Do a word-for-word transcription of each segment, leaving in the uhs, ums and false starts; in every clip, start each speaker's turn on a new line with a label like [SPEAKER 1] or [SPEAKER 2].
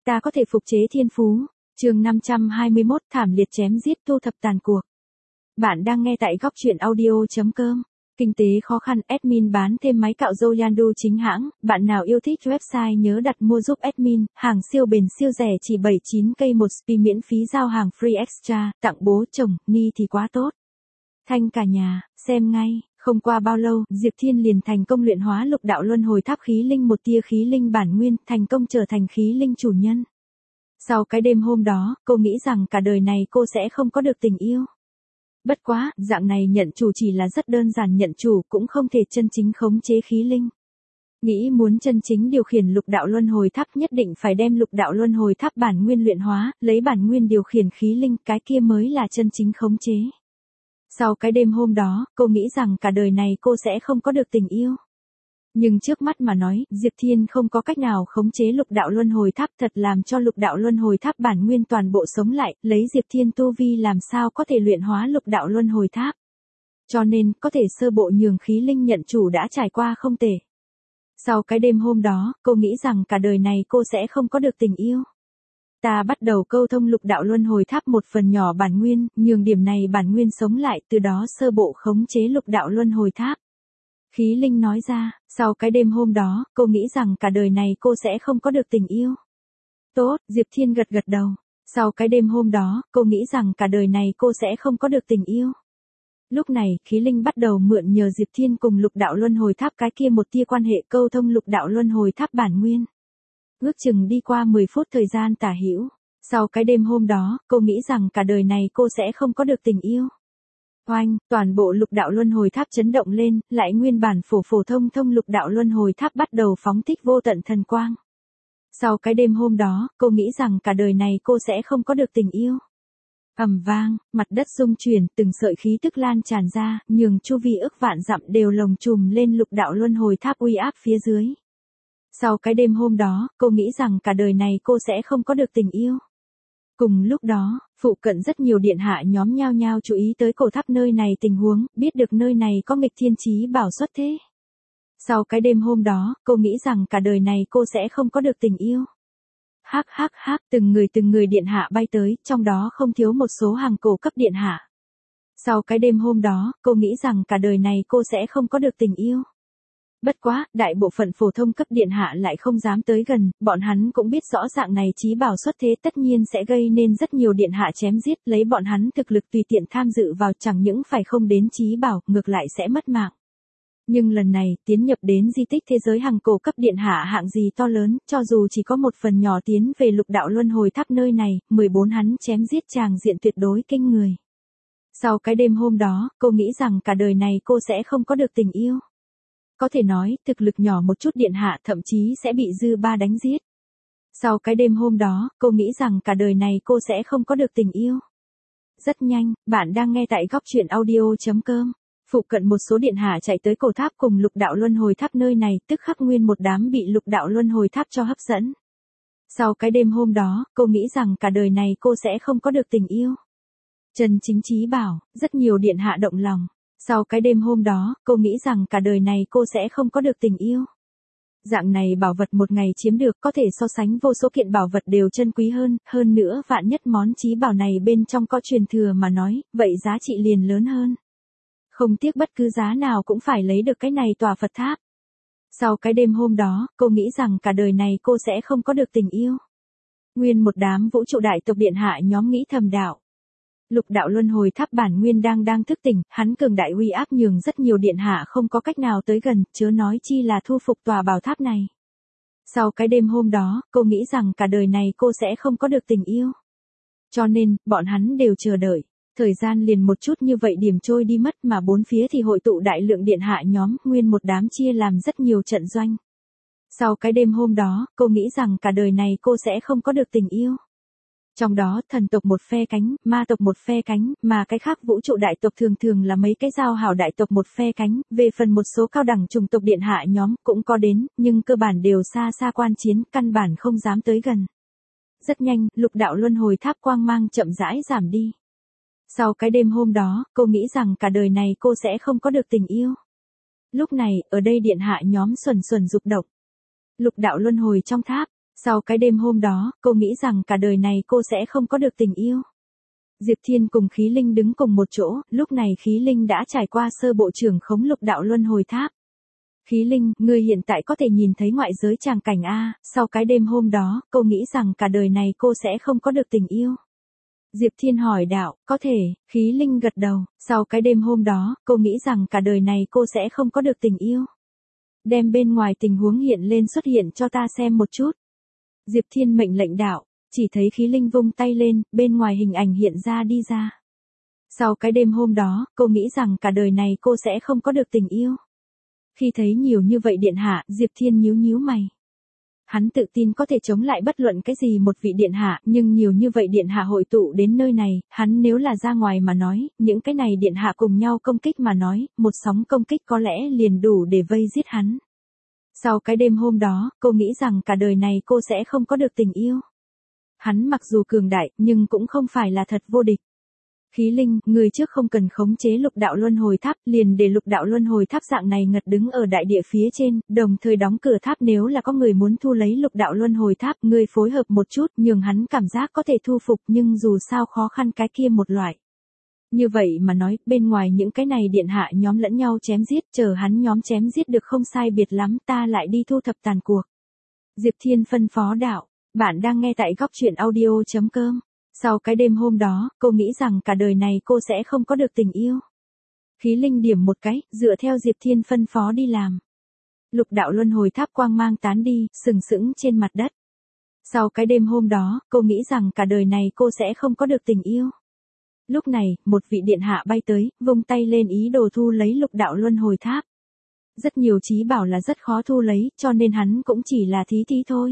[SPEAKER 1] ta có thể phục chế thiên phú. Chương năm trăm hai mươi mốt thảm liệt chém giết thu thập tàn cuộc. Bạn đang nghe tại góc truyện audio chấm com. Kinh tế khó khăn, admin bán thêm máy cạo râu Yandu chính hãng, bạn nào yêu thích website nhớ đặt mua giúp admin, hàng siêu bền siêu rẻ chỉ bảy mươi chín k một spi miễn phí giao hàng free extra, tặng bố chồng, ni thì quá tốt. Thanh cả nhà, xem ngay, không qua bao lâu, Diệp Thiên liền thành công luyện hóa lục đạo luân hồi tháp khí linh một tia khí linh bản nguyên, thành công trở thành khí linh chủ nhân. Sau cái đêm hôm đó, cô nghĩ rằng cả đời này cô sẽ không có được tình yêu. Bất quá, dạng này nhận chủ chỉ là rất đơn giản nhận chủ cũng không thể chân chính khống chế khí linh. Nghĩ muốn chân chính điều khiển lục đạo luân hồi tháp nhất định phải đem lục đạo luân hồi tháp bản nguyên luyện hóa, lấy bản nguyên điều khiển khí linh, cái kia mới là chân chính khống chế. Sau cái đêm hôm đó, cô nghĩ rằng cả đời này cô sẽ không có được tình yêu. Nhưng trước mắt mà nói, Diệp Thiên không có cách nào khống chế lục đạo luân hồi tháp, thật làm cho lục đạo luân hồi tháp bản nguyên toàn bộ sống lại, lấy Diệp Thiên tu vi làm sao có thể luyện hóa lục đạo luân hồi tháp. Cho nên, có thể sơ bộ nhường khí linh nhận chủ đã trải qua không tệ. Sau cái đêm hôm đó, cô nghĩ rằng cả đời này cô sẽ không có được tình yêu. Ta bắt đầu câu thông lục đạo luân hồi tháp một phần nhỏ bản nguyên, nhường điểm này bản nguyên sống lại, từ đó sơ bộ khống chế lục đạo luân hồi tháp. Khí linh nói ra, sau cái đêm hôm đó, cô nghĩ rằng cả đời này cô sẽ không có được tình yêu. Tốt, Diệp Thiên gật gật đầu. Sau cái đêm hôm đó, cô nghĩ rằng cả đời này cô sẽ không có được tình yêu. Lúc này, khí linh bắt đầu mượn nhờ Diệp Thiên cùng lục đạo luân hồi tháp cái kia một tia quan hệ câu thông lục đạo luân hồi tháp bản nguyên. Ước chừng đi qua mười phút thời gian tả hữu. Sau cái đêm hôm đó, cô nghĩ rằng cả đời này cô sẽ không có được tình yêu. Oanh, toàn bộ lục đạo luân hồi tháp chấn động lên, lại nguyên bản phổ phổ thông thông lục đạo luân hồi tháp bắt đầu phóng thích vô tận thần quang. Sau cái đêm hôm đó, cô nghĩ rằng cả đời này cô sẽ không có được tình yêu. Ầm vang, mặt đất rung chuyển, từng sợi khí tức lan tràn ra, nhường chu vi ức vạn dặm đều lồng trùm lên lục đạo luân hồi tháp uy áp phía dưới. Sau cái đêm hôm đó, cô nghĩ rằng cả đời này cô sẽ không có được tình yêu. Cùng lúc đó, phụ cận rất nhiều điện hạ nhóm nhao nhao chú ý tới cổ tháp nơi này tình huống, biết được nơi này có nghịch thiên chí bảo xuất thế. Sau cái đêm hôm đó, cô nghĩ rằng cả đời này cô sẽ không có được tình yêu. Hắc hắc hắc, từng người từng người điện hạ bay tới, trong đó không thiếu một số hàng cổ cấp điện hạ. Sau cái đêm hôm đó, cô nghĩ rằng cả đời này cô sẽ không có được tình yêu. Bất quá, đại bộ phận phổ thông cấp điện hạ lại không dám tới gần, bọn hắn cũng biết rõ dạng này chí bảo xuất thế tất nhiên sẽ gây nên rất nhiều điện hạ chém giết, lấy bọn hắn thực lực tùy tiện tham dự vào chẳng những phải không đến chí bảo, ngược lại sẽ mất mạng. Nhưng lần này, tiến nhập đến di tích thế giới hàng cổ cấp điện hạ hạng gì to lớn, cho dù chỉ có một phần nhỏ tiến về lục đạo luân hồi tháp nơi này, mười bốn hắn chém giết tràng diện tuyệt đối kinh người. Sau cái đêm hôm đó, cô nghĩ rằng cả đời này cô sẽ không có được tình yêu. Có thể nói, thực lực nhỏ một chút điện hạ thậm chí sẽ bị dư ba đánh giết. Sau cái đêm hôm đó, cô nghĩ rằng cả đời này cô sẽ không có được tình yêu. Rất nhanh, bạn đang nghe tại góc truyện audio chấm com. Phụ cận một số điện hạ chạy tới cổ tháp cùng lục đạo luân hồi tháp nơi này, tức khắc nguyên một đám bị lục đạo luân hồi tháp cho hấp dẫn. Sau cái đêm hôm đó, cô nghĩ rằng cả đời này cô sẽ không có được tình yêu. Trần chính chí bảo, rất nhiều điện hạ động lòng. Sau cái đêm hôm đó, cô nghĩ rằng cả đời này cô sẽ không có được tình yêu. Dạng này bảo vật một ngày chiếm được có thể so sánh vô số kiện bảo vật đều chân quý hơn, hơn nữa vạn nhất món chí bảo này bên trong có truyền thừa mà nói, vậy giá trị liền lớn hơn. Không tiếc bất cứ giá nào cũng phải lấy được cái này tòa Phật tháp. Sau cái đêm hôm đó, cô nghĩ rằng cả đời này cô sẽ không có được tình yêu. Nguyên một đám vũ trụ đại tộc điện hạ nhóm nghĩ thầm đạo. Lục đạo luân hồi tháp bản nguyên đang đang thức tỉnh, hắn cường đại uy áp nhường rất nhiều điện hạ không có cách nào tới gần, chớ nói chi là thu phục tòa bảo tháp này. Sau cái đêm hôm đó, cô nghĩ rằng cả đời này cô sẽ không có được tình yêu. Cho nên, bọn hắn đều chờ đợi. Thời gian liền một chút như vậy điểm trôi đi mất mà bốn phía thì hội tụ đại lượng điện hạ nhóm, nguyên một đám chia làm rất nhiều trận doanh. Sau cái đêm hôm đó, cô nghĩ rằng cả đời này cô sẽ không có được tình yêu. Trong đó, thần tộc một phe cánh, ma tộc một phe cánh, mà cái khác vũ trụ đại tộc thường thường là mấy cái giao hảo đại tộc một phe cánh, về phần một số cao đẳng chủng tộc điện hạ nhóm cũng có đến, nhưng cơ bản đều xa xa quan chiến, căn bản không dám tới gần. Rất nhanh, lục đạo luân hồi tháp quang mang chậm rãi giảm đi. Sau cái đêm hôm đó, cô nghĩ rằng cả đời này cô sẽ không có được tình yêu. Lúc này, ở đây điện hạ nhóm xuẩn xuẩn dục động. Lục đạo luân hồi trong tháp. Sau cái đêm hôm đó, cô nghĩ rằng cả đời này cô sẽ không có được tình yêu. Diệp Thiên cùng Khí Linh đứng cùng một chỗ, lúc này Khí Linh đã trải qua sơ bộ trưởng khống lục đạo luân hồi tháp. Khí Linh, ngươi hiện tại có thể nhìn thấy ngoại giới tràng cảnh A, sau cái đêm hôm đó, cô nghĩ rằng cả đời này cô sẽ không có được tình yêu. Diệp Thiên hỏi đạo, có thể, Khí Linh gật đầu, sau cái đêm hôm đó, cô nghĩ rằng cả đời này cô sẽ không có được tình yêu. Đem bên ngoài tình huống hiện lên xuất hiện cho ta xem một chút. Diệp Thiên mệnh lệnh đạo, chỉ thấy Khí Linh vung tay lên, bên ngoài hình ảnh hiện ra đi ra. Sau cái đêm hôm đó, cô nghĩ rằng cả đời này cô sẽ không có được tình yêu. Khi thấy nhiều như vậy điện hạ, Diệp Thiên nhíu nhíu mày. Hắn tự tin có thể chống lại bất luận cái gì một vị điện hạ, nhưng nhiều như vậy điện hạ hội tụ đến nơi này, hắn nếu là ra ngoài mà nói, những cái này điện hạ cùng nhau công kích mà nói, một sóng công kích có lẽ liền đủ để vây giết hắn. Sau cái đêm hôm đó, cô nghĩ rằng cả đời này cô sẽ không có được tình yêu. Hắn mặc dù cường đại, nhưng cũng không phải là thật vô địch. Khí Linh, người trước không cần khống chế lục đạo luân hồi tháp, liền để lục đạo luân hồi tháp dạng này ngật đứng ở đại địa phía trên, đồng thời đóng cửa tháp nếu là có người muốn thu lấy lục đạo luân hồi tháp, người phối hợp một chút, nhường hắn cảm giác có thể thu phục nhưng dù sao khó khăn cái kia một loại. Như vậy mà nói, bên ngoài những cái này điện hạ nhóm lẫn nhau chém giết, chờ hắn nhóm chém giết được không sai biệt lắm, ta lại đi thu thập tàn cuộc. Diệp Thiên phân phó đạo, bạn đang nghe tại góc truyện audio chấm com. Sau cái đêm hôm đó, cô nghĩ rằng cả đời này cô sẽ không có được tình yêu. Khí Linh điểm một cái, dựa theo Diệp Thiên phân phó đi làm. Lục đạo luân hồi tháp quang mang tán đi, sừng sững trên mặt đất. Sau cái đêm hôm đó, cô nghĩ rằng cả đời này cô sẽ không có được tình yêu. Lúc này, một vị điện hạ bay tới, vung tay lên ý đồ thu lấy lục đạo luân hồi tháp. Rất nhiều chí bảo là rất khó thu lấy, cho nên hắn cũng chỉ là thí thí thôi.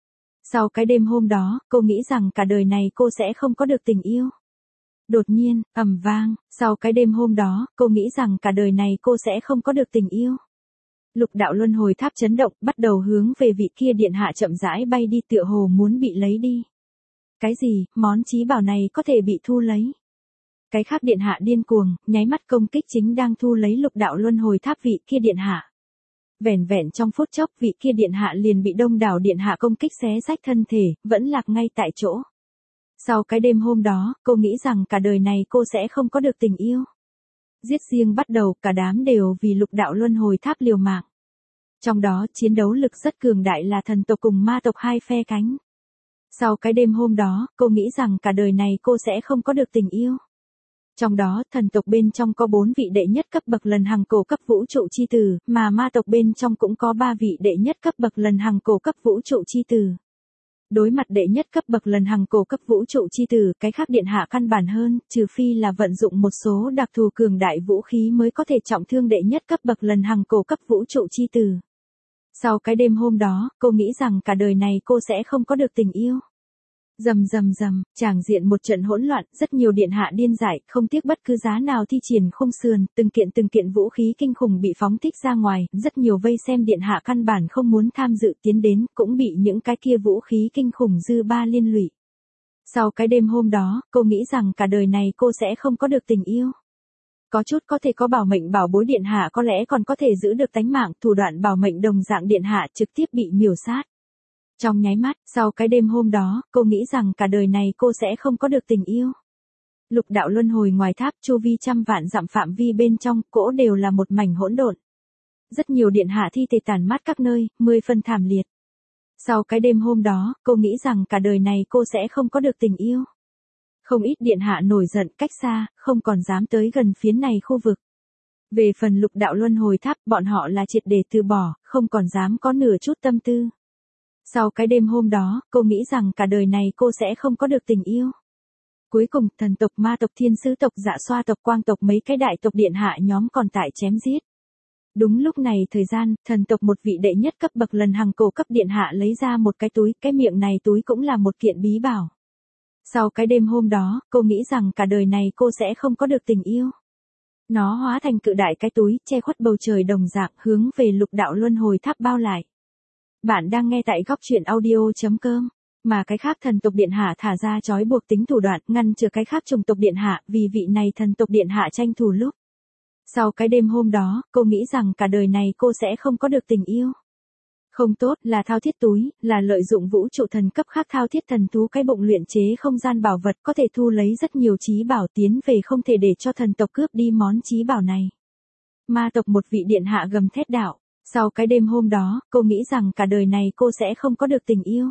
[SPEAKER 1] Sau cái đêm hôm đó, cô nghĩ rằng cả đời này cô sẽ không có được tình yêu. Đột nhiên, ầm vang, sau cái đêm hôm đó, cô nghĩ rằng cả đời này cô sẽ không có được tình yêu. Lục đạo luân hồi tháp chấn động, bắt đầu hướng về vị kia điện hạ chậm rãi bay đi tựa hồ muốn bị lấy đi. Cái gì, món chí bảo này có thể bị thu lấy. Cái khác điện hạ điên cuồng, nháy mắt công kích chính đang thu lấy lục đạo luân hồi tháp vị kia điện hạ. Vẻn vẹn trong phút chốc vị kia điện hạ liền bị đông đảo điện hạ công kích xé rách thân thể, vẫn lạc ngay tại chỗ. Sau cái đêm hôm đó, cô nghĩ rằng cả đời này cô sẽ không có được tình yêu. Giết riêng bắt đầu, cả đám đều vì lục đạo luân hồi tháp liều mạng. Trong đó, chiến đấu lực rất cường đại là thần tộc cùng ma tộc hai phe cánh. Sau cái đêm hôm đó, cô nghĩ rằng cả đời này cô sẽ không có được tình yêu. Trong đó, thần tộc bên trong có bốn vị đệ nhất cấp bậc lần hằng cổ cấp vũ trụ chi tử, mà ma tộc bên trong cũng có ba vị đệ nhất cấp bậc lần hằng cổ cấp vũ trụ chi tử. Đối mặt đệ nhất cấp bậc lần hằng cổ cấp vũ trụ chi tử, cái khác điện hạ căn bản hơn, trừ phi là vận dụng một số đặc thù cường đại vũ khí mới có thể trọng thương đệ nhất cấp bậc lần hằng cổ cấp vũ trụ chi tử. Sau cái đêm hôm đó, cô nghĩ rằng cả đời này cô sẽ không có được tình yêu. Rầm rầm rầm, tràng diện một trận hỗn loạn, rất nhiều điện hạ điên dại, không tiếc bất cứ giá nào thi triển khung sườn, từng kiện từng kiện vũ khí kinh khủng bị phóng thích ra ngoài, rất nhiều vây xem điện hạ căn bản không muốn tham dự tiến đến, cũng bị những cái kia vũ khí kinh khủng dư ba liên lụy. Sau cái đêm hôm đó, cô nghĩ rằng cả đời này cô sẽ không có được tình yêu. Có chút có thể có bảo mệnh bảo bối điện hạ có lẽ còn có thể giữ được tánh mạng, thủ đoạn bảo mệnh đồng dạng điện hạ trực tiếp bị miểu sát. Trong nháy mắt, sau cái đêm hôm đó, cô nghĩ rằng cả đời này cô sẽ không có được tình yêu. Lục đạo luân hồi ngoài tháp chu vi trăm vạn dặm phạm vi bên trong, cỗ đều là một mảnh hỗn độn. Rất nhiều điện hạ thi thể tàn mát các nơi, mười phần thảm liệt. Sau cái đêm hôm đó, cô nghĩ rằng cả đời này cô sẽ không có được tình yêu. Không ít điện hạ nổi giận cách xa, không còn dám tới gần phiến này khu vực. Về phần lục đạo luân hồi tháp, bọn họ là triệt để từ bỏ, không còn dám có nửa chút tâm tư. Sau cái đêm hôm đó, cô nghĩ rằng cả đời này cô sẽ không có được tình yêu. Cuối cùng, thần tộc, ma tộc, thiên sứ tộc, dạ xoa tộc, quang tộc mấy cái đại tộc điện hạ nhóm còn tại chém giết. Đúng lúc này thời gian, thần tộc một vị đệ nhất cấp bậc lần hằng cổ cấp điện hạ lấy ra một cái túi, cái miệng này túi cũng là một kiện bí bảo. Sau cái đêm hôm đó, cô nghĩ rằng cả đời này cô sẽ không có được tình yêu. Nó hóa thành cự đại cái túi, che khuất bầu trời đồng dạng, hướng về lục đạo luân hồi tháp bao lại. Bạn đang nghe tại góc truyện audio chấm com. Mà cái khác thần tộc điện hạ thả ra trói buộc tính thủ đoạn, ngăn chứa cái khác chủng tộc điện hạ, vì vị này thần tộc điện hạ tranh thủ lúc. Sau cái đêm hôm đó, cô nghĩ rằng cả đời này cô sẽ không có được tình yêu. Không tốt, là thao thiết túi, là lợi dụng vũ trụ thần cấp khác thao thiết thần thú cái bụng luyện chế không gian bảo vật có thể thu lấy rất nhiều trí bảo tiến về không thể để cho thần tộc cướp đi món trí bảo này. Ma tộc một vị điện hạ gầm thét đạo. Sau cái đêm hôm đó, cô nghĩ rằng cả đời này cô sẽ không có được tình yêu.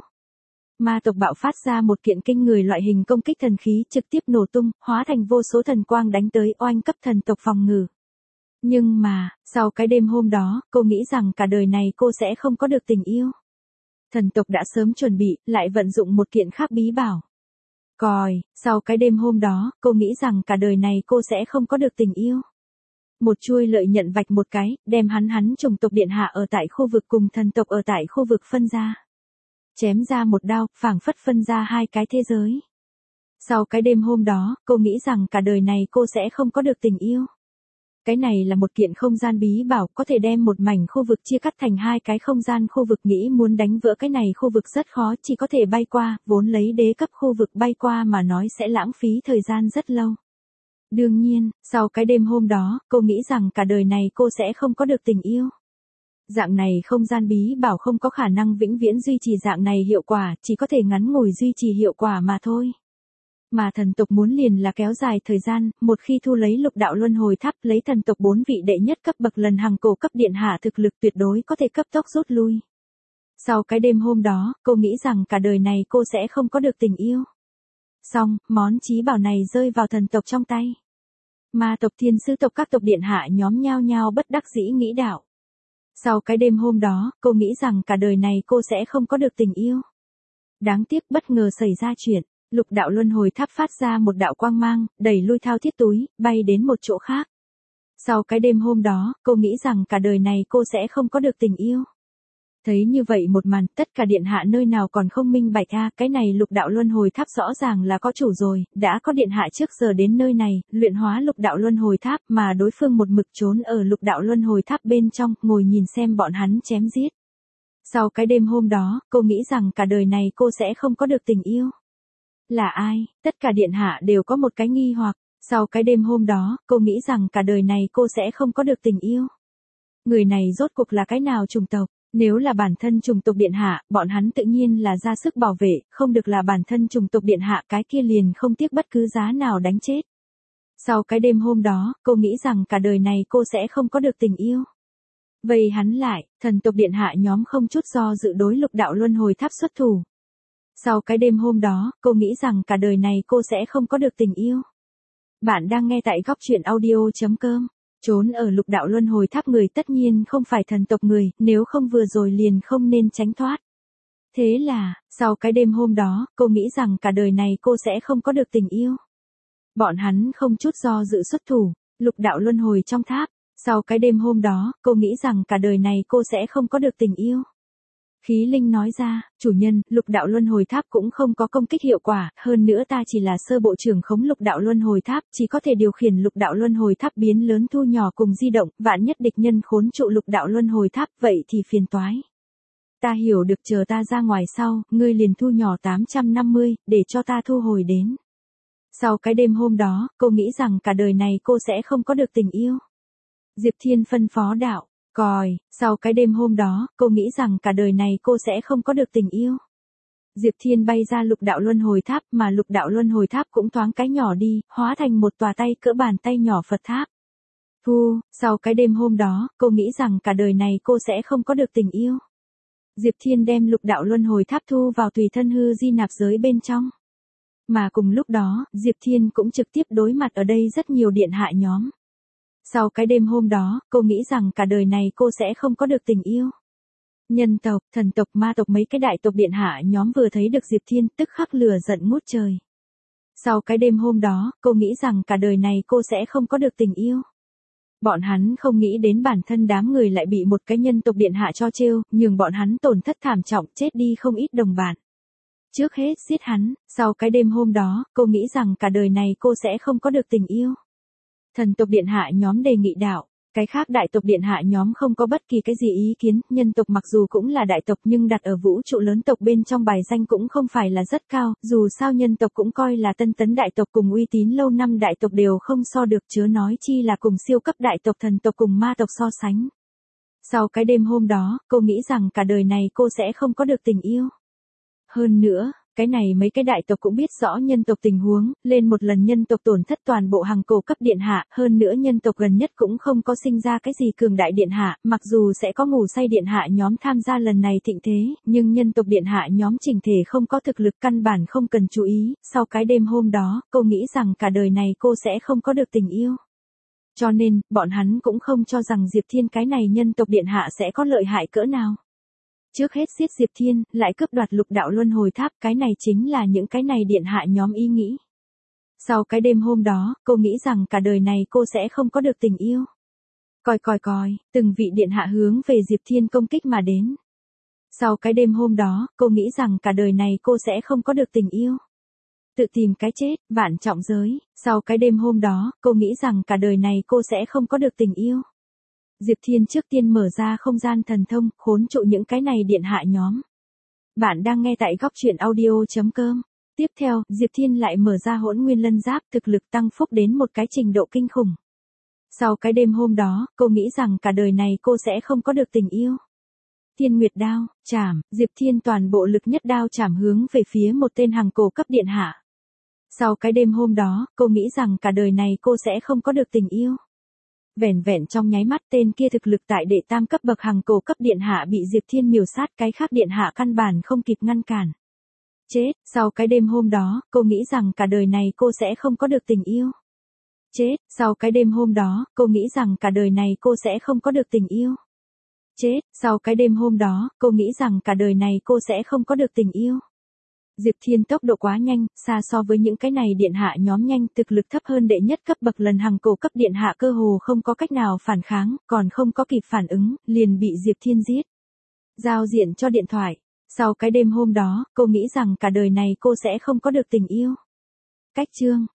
[SPEAKER 1] Ma tộc bạo phát ra một kiện kinh người loại hình công kích thần khí trực tiếp nổ tung, hóa thành vô số thần quang đánh tới oanh cấp thần tộc phòng ngự. Nhưng mà, sau cái đêm hôm đó, cô nghĩ rằng cả đời này cô sẽ không có được tình yêu. Thần tộc đã sớm chuẩn bị, lại vận dụng một kiện khác bí bảo. Còi, sau cái đêm hôm đó, cô nghĩ rằng cả đời này cô sẽ không có được tình yêu. Một chuôi lợi nhận vạch một cái, đem hắn hắn chủng tộc điện hạ ở tại khu vực cùng thần tộc ở tại khu vực phân ra. Chém ra một đao, phảng phất phân ra hai cái thế giới. Sau cái đêm hôm đó, cô nghĩ rằng cả đời này cô sẽ không có được tình yêu. Cái này là một kiện không gian bí bảo có thể đem một mảnh khu vực chia cắt thành hai cái không gian khu vực, nghĩ muốn đánh vỡ cái này khu vực rất khó, chỉ có thể bay qua, vốn lấy đế cấp khu vực bay qua mà nói sẽ lãng phí thời gian rất lâu. Đương nhiên, sau cái đêm hôm đó, cô nghĩ rằng cả đời này cô sẽ không có được tình yêu. Dạng này không gian bí bảo không có khả năng vĩnh viễn duy trì dạng này hiệu quả, chỉ có thể ngắn ngủi duy trì hiệu quả mà thôi. Mà thần tộc muốn liền là kéo dài thời gian, một khi thu lấy lục đạo luân hồi tháp, lấy thần tộc bốn vị đệ nhất cấp bậc lần hàng cổ cấp điện hạ thực lực tuyệt đối có thể cấp tốc rút lui. Sau cái đêm hôm đó, cô nghĩ rằng cả đời này cô sẽ không có được tình yêu. Xong, món trí bảo này rơi vào thần tộc trong tay. Ma tộc thiên sứ tộc các tộc điện hạ nhóm nhao nhao bất đắc dĩ nghĩ đạo. Sau cái đêm hôm đó, cô nghĩ rằng cả đời này cô sẽ không có được tình yêu. Đáng tiếc bất ngờ xảy ra chuyện, lục đạo luân hồi tháp phát ra một đạo quang mang, đẩy lui thao thiết túi, bay đến một chỗ khác. Sau cái đêm hôm đó, cô nghĩ rằng cả đời này cô sẽ không có được tình yêu. Thấy như vậy một màn, tất cả điện hạ nơi nào còn không minh bạch a, cái này lục đạo luân hồi tháp rõ ràng là có chủ rồi, đã có điện hạ trước giờ đến nơi này, luyện hóa lục đạo luân hồi tháp mà đối phương một mực trốn ở lục đạo luân hồi tháp bên trong, ngồi nhìn xem bọn hắn chém giết. Sau cái đêm hôm đó, cô nghĩ rằng cả đời này cô sẽ không có được tình yêu. Là ai? Tất cả điện hạ đều có một cái nghi hoặc, sau cái đêm hôm đó, cô nghĩ rằng cả đời này cô sẽ không có được tình yêu. Người này rốt cuộc là cái nào chủng tộc? Nếu là bản thân chủng tộc điện hạ, bọn hắn tự nhiên là ra sức bảo vệ, không được là bản thân chủng tộc điện hạ cái kia liền không tiếc bất cứ giá nào đánh chết. Sau cái đêm hôm đó, cô nghĩ rằng cả đời này cô sẽ không có được tình yêu. Vậy hắn lại, thần tộc điện hạ nhóm không chút do dự đối lục đạo luân hồi tháp xuất thủ. Sau cái đêm hôm đó, cô nghĩ rằng cả đời này cô sẽ không có được tình yêu. Bạn đang nghe tại góc truyện audio chấm com. Trốn ở lục đạo luân hồi tháp người tất nhiên không phải thần tộc người, nếu không vừa rồi liền không nên tránh thoát. Thế là, sau cái đêm hôm đó, cô nghĩ rằng cả đời này cô sẽ không có được tình yêu. Bọn hắn không chút do dự xuất thủ, lục đạo luân hồi trong tháp. Sau cái đêm hôm đó, cô nghĩ rằng cả đời này cô sẽ không có được tình yêu. Khí Linh nói ra, chủ nhân, lục đạo luân hồi tháp cũng không có công kích hiệu quả, hơn nữa ta chỉ là sơ bộ trưởng khống lục đạo luân hồi tháp, chỉ có thể điều khiển lục đạo luân hồi tháp biến lớn thu nhỏ cùng di động, vạn nhất địch nhân khốn trụ lục đạo luân hồi tháp, vậy thì phiền toái. Ta hiểu được, chờ ta ra ngoài sau, ngươi liền thu nhỏ tám trăm năm mươi, để cho ta thu hồi đến. Sau cái đêm hôm đó, cô nghĩ rằng cả đời này cô sẽ không có được tình yêu. Diệp Thiên phân phó đạo. Còi, sau cái đêm hôm đó, cô nghĩ rằng cả đời này cô sẽ không có được tình yêu. Diệp Thiên bay ra lục đạo luân hồi tháp mà lục đạo luân hồi tháp cũng thoáng cái nhỏ đi, hóa thành một tòa tay cỡ bàn tay nhỏ Phật tháp. Thu, sau cái đêm hôm đó, cô nghĩ rằng cả đời này cô sẽ không có được tình yêu. Diệp Thiên đem lục đạo luân hồi tháp thu vào tùy thân hư di nạp giới bên trong. Mà cùng lúc đó, Diệp Thiên cũng trực tiếp đối mặt ở đây rất nhiều điện hạ nhóm. Sau cái đêm hôm đó, cô nghĩ rằng cả đời này cô sẽ không có được tình yêu. Nhân tộc, thần tộc, ma tộc mấy cái đại tộc điện hạ nhóm vừa thấy được Diệp Thiên tức khắc lửa giận ngút trời. Sau cái đêm hôm đó, cô nghĩ rằng cả đời này cô sẽ không có được tình yêu. Bọn hắn không nghĩ đến bản thân đám người lại bị một cái nhân tộc điện hạ cho trêu, nhường bọn hắn tổn thất thảm trọng, chết đi không ít đồng bạn. Trước hết giết hắn, sau cái đêm hôm đó, cô nghĩ rằng cả đời này cô sẽ không có được tình yêu. Thần tộc điện hạ nhóm đề nghị đạo, cái khác đại tộc điện hạ nhóm không có bất kỳ cái gì ý kiến, nhân tộc mặc dù cũng là đại tộc nhưng đặt ở vũ trụ lớn tộc bên trong bài danh cũng không phải là rất cao, dù sao nhân tộc cũng coi là tân tấn đại tộc cùng uy tín lâu năm đại tộc đều không so được, chớ nói chi là cùng siêu cấp đại tộc thần tộc cùng ma tộc so sánh. Sau cái đêm hôm đó, cô nghĩ rằng cả đời này cô sẽ không có được tình yêu. Hơn nữa, cái này mấy cái đại tộc cũng biết rõ nhân tộc tình huống, lên một lần nhân tộc tổn thất toàn bộ hàng cổ cấp điện hạ, hơn nữa nhân tộc gần nhất cũng không có sinh ra cái gì cường đại điện hạ, mặc dù sẽ có ngủ say điện hạ nhóm tham gia lần này thịnh thế, nhưng nhân tộc điện hạ nhóm chỉnh thể không có thực lực căn bản không cần chú ý, sau cái đêm hôm đó, cô nghĩ rằng cả đời này cô sẽ không có được tình yêu. Cho nên, bọn hắn cũng không cho rằng Diệp Thiên cái này nhân tộc điện hạ sẽ có lợi hại cỡ nào. Trước hết giết Diệp Thiên, lại cướp đoạt lục đạo luân hồi tháp, cái này chính là những cái này điện hạ nhóm ý nghĩ. Sau cái đêm hôm đó, cô nghĩ rằng cả đời này cô sẽ không có được tình yêu. Còi còi còi, từng vị điện hạ hướng về Diệp Thiên công kích mà đến. Sau cái đêm hôm đó, cô nghĩ rằng cả đời này cô sẽ không có được tình yêu. Tự tìm cái chết, vạn trọng giới, sau cái đêm hôm đó, cô nghĩ rằng cả đời này cô sẽ không có được tình yêu. Diệp Thiên trước tiên mở ra không gian thần thông, khốn trụ những cái này điện hạ nhóm. Bạn đang nghe tại góc truyện audio chấm com. Tiếp theo, Diệp Thiên lại mở ra hỗn nguyên lân giáp, thực lực tăng phúc đến một cái trình độ kinh khủng. Sau cái đêm hôm đó, cô nghĩ rằng cả đời này cô sẽ không có được tình yêu. Thiên Nguyệt đao, chảm, Diệp Thiên toàn bộ lực nhất đao chảm hướng về phía một tên hàng cổ cấp điện hạ. Sau cái đêm hôm đó, cô nghĩ rằng cả đời này cô sẽ không có được tình yêu. Vẻn vẹn trong nháy mắt tên kia thực lực tại đệ tam cấp bậc hàng cổ cấp điện hạ bị Diệp Thiên miểu sát, cái khác điện hạ căn bản không kịp ngăn cản. Chết, sau cái đêm hôm đó, cô nghĩ rằng cả đời này cô sẽ không có được tình yêu. Chết, sau cái đêm hôm đó, cô nghĩ rằng cả đời này cô sẽ không có được tình yêu. Chết, sau cái đêm hôm đó, cô nghĩ rằng cả đời này cô sẽ không có được tình yêu. Diệp Thiên tốc độ quá nhanh, xa so với những cái này điện hạ nhóm nhanh, thực lực thấp hơn đệ nhất cấp bậc lần hàng cổ cấp điện hạ cơ hồ không có cách nào phản kháng, còn không có kịp phản ứng, liền bị Diệp Thiên giết. Giao diện cho điện thoại. Sau cái đêm hôm đó, cô nghĩ rằng cả đời này cô sẽ không có được tình yêu. Cách chương.